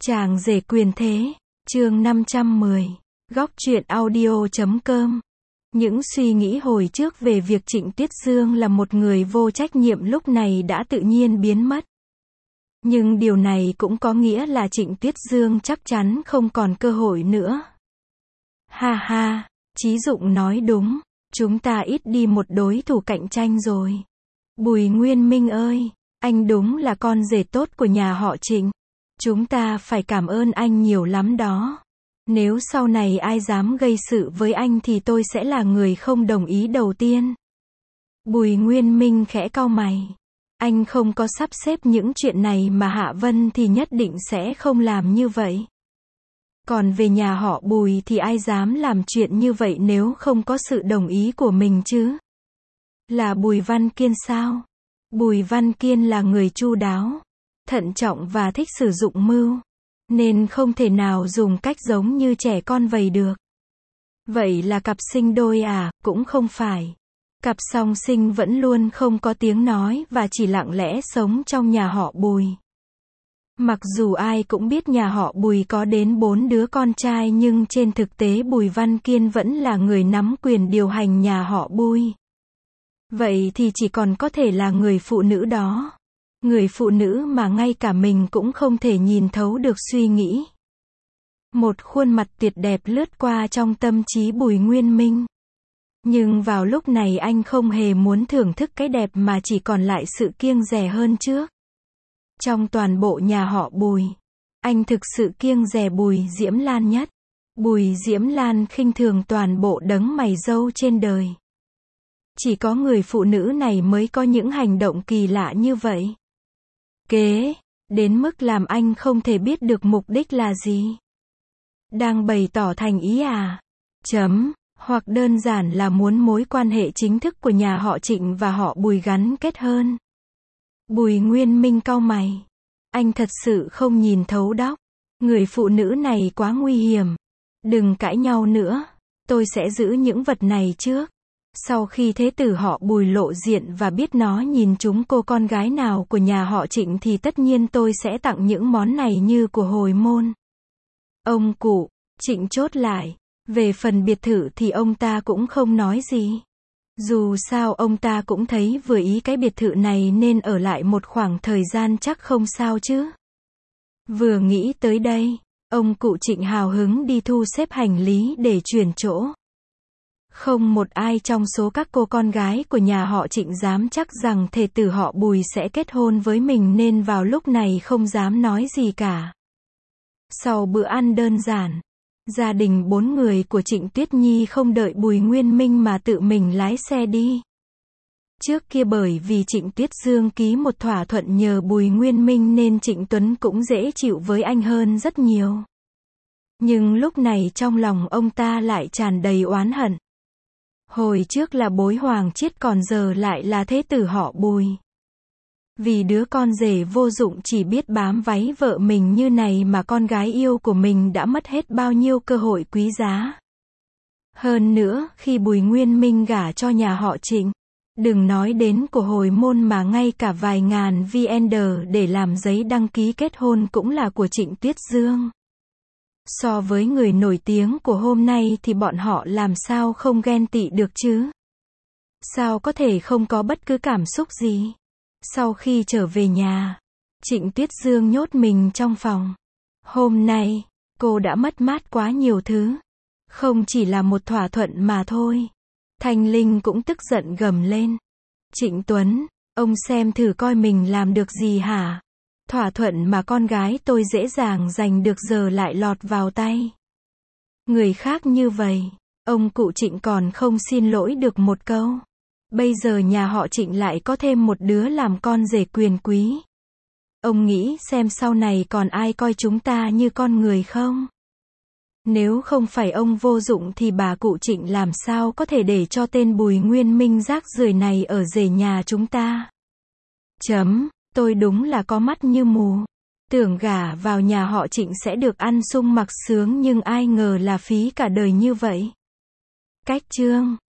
Chàng rể quyền thế, chương 510, góc truyện audio.com. Những suy nghĩ hồi trước về việc Trịnh Tuyết Dương là một người vô trách nhiệm lúc này đã tự nhiên biến mất. Nhưng điều này cũng có nghĩa là Trịnh Tuyết Dương chắc chắn không còn cơ hội nữa. Ha ha, Chí Dụng nói đúng, chúng ta ít đi một đối thủ cạnh tranh rồi. Bùi Nguyên Minh ơi, anh đúng là con rể tốt của nhà họ Trịnh. Chúng ta phải cảm ơn anh nhiều lắm đó. Nếu sau này ai dám gây sự với anh thì tôi sẽ là người không đồng ý đầu tiên. Bùi Nguyên Minh khẽ cau mày. Anh không có sắp xếp những chuyện này mà Hạ Vân thì nhất định sẽ không làm như vậy. Còn về nhà họ Bùi thì ai dám làm chuyện như vậy nếu không có sự đồng ý của mình chứ? Là Bùi Văn Kiên sao? Bùi Văn Kiên là người chu đáo, thận trọng và thích sử dụng mưu, nên không thể nào dùng cách giống như trẻ con vậy được. Vậy là cặp sinh đôi à? Cũng không phải. Cặp song sinh vẫn luôn không có tiếng nói và chỉ lặng lẽ sống trong nhà họ Bùi. Mặc dù ai cũng biết nhà họ Bùi có đến 4 đứa con trai nhưng trên thực tế Bùi Văn Kiên vẫn là người nắm quyền điều hành nhà họ Bùi. Vậy thì chỉ còn có thể là người phụ nữ đó. Người phụ nữ mà ngay cả mình cũng không thể nhìn thấu được suy nghĩ. Một khuôn mặt tuyệt đẹp lướt qua trong tâm trí Bùi Nguyên Minh. Nhưng vào lúc này anh không hề muốn thưởng thức cái đẹp mà chỉ còn lại sự kiêng dè hơn trước. Trong toàn bộ nhà họ Bùi, anh thực sự kiêng dè Bùi Diễm Lan nhất. Bùi Diễm Lan khinh thường toàn bộ đấng mày râu trên đời. Chỉ có người phụ nữ này mới có những hành động kỳ lạ như vậy. Đến mức làm anh không thể biết được mục đích là gì. Đang bày tỏ thành ý à? Hoặc đơn giản là muốn mối quan hệ chính thức của nhà họ Trịnh và họ Bùi gắn kết hơn. Bùi Nguyên Minh cau mày. Anh thật sự không nhìn thấu đóc. Người phụ nữ này quá nguy hiểm. Đừng cãi nhau nữa. Tôi sẽ giữ những vật này trước. Sau khi thế tử họ Bùi lộ diện và biết nó nhìn trúng cô con gái nào của nhà họ Trịnh thì tất nhiên tôi sẽ tặng những món này như của hồi môn. Ông cụ, Trịnh chốt lại. Về phần biệt thự thì ông ta cũng không nói gì. Dù sao ông ta cũng thấy vừa ý cái biệt thự này nên ở lại một khoảng thời gian chắc không sao chứ. Vừa nghĩ tới đây, ông cụ Trịnh hào hứng đi thu xếp hành lý để chuyển chỗ. Không một ai trong số các cô con gái của nhà họ Trịnh dám chắc rằng thê tử họ Bùi sẽ kết hôn với mình nên vào lúc này không dám nói gì cả. Sau bữa ăn đơn giản, gia đình 4 người của Trịnh Tuyết Nhi không đợi Bùi Nguyên Minh mà tự mình lái xe đi. Trước kia bởi vì Trịnh Tuyết Dương ký một thỏa thuận nhờ Bùi Nguyên Minh nên Trịnh Tuấn cũng dễ chịu với anh hơn rất nhiều. Nhưng lúc này trong lòng ông ta lại tràn đầy oán hận. Hồi trước là bối Hoàng Chiết còn giờ lại là thế tử họ Bùi. Vì đứa con rể vô dụng chỉ biết bám váy vợ mình như này mà con gái yêu của mình đã mất hết bao nhiêu cơ hội quý giá. Hơn nữa, khi Bùi Nguyên Minh gả cho nhà họ Trịnh, đừng nói đến của hồi môn mà ngay cả vài ngàn VN để làm giấy đăng ký kết hôn cũng là của Trịnh Tuyết Dương. So với người nổi tiếng của hôm nay thì bọn họ làm sao không ghen tị được chứ? Sao có thể không có bất cứ cảm xúc gì? Sau khi trở về nhà, Trịnh Tuyết Dương nhốt mình trong phòng. Hôm nay, cô đã mất mát quá nhiều thứ. Không chỉ là một thỏa thuận mà thôi. Thanh Linh cũng tức giận gầm lên. Trịnh Tuấn, ông xem thử coi mình làm được gì hả? Thỏa thuận mà con gái tôi dễ dàng giành được giờ lại lọt vào tay. Người khác như vậy, ông cụ Trịnh còn không xin lỗi được một câu. Bây giờ nhà họ Trịnh lại có thêm một đứa làm con rể quyền quý. Ông nghĩ xem sau này còn ai coi chúng ta như con người không? Nếu không phải ông vô dụng thì bà cụ Trịnh làm sao có thể để cho tên Bùi Nguyên Minh rác rưởi này ở rể nhà chúng ta? Tôi đúng là có mắt như mù. Tưởng gả vào nhà họ Trịnh sẽ được ăn sung mặc sướng nhưng ai ngờ là phí cả đời như vậy. Cách chương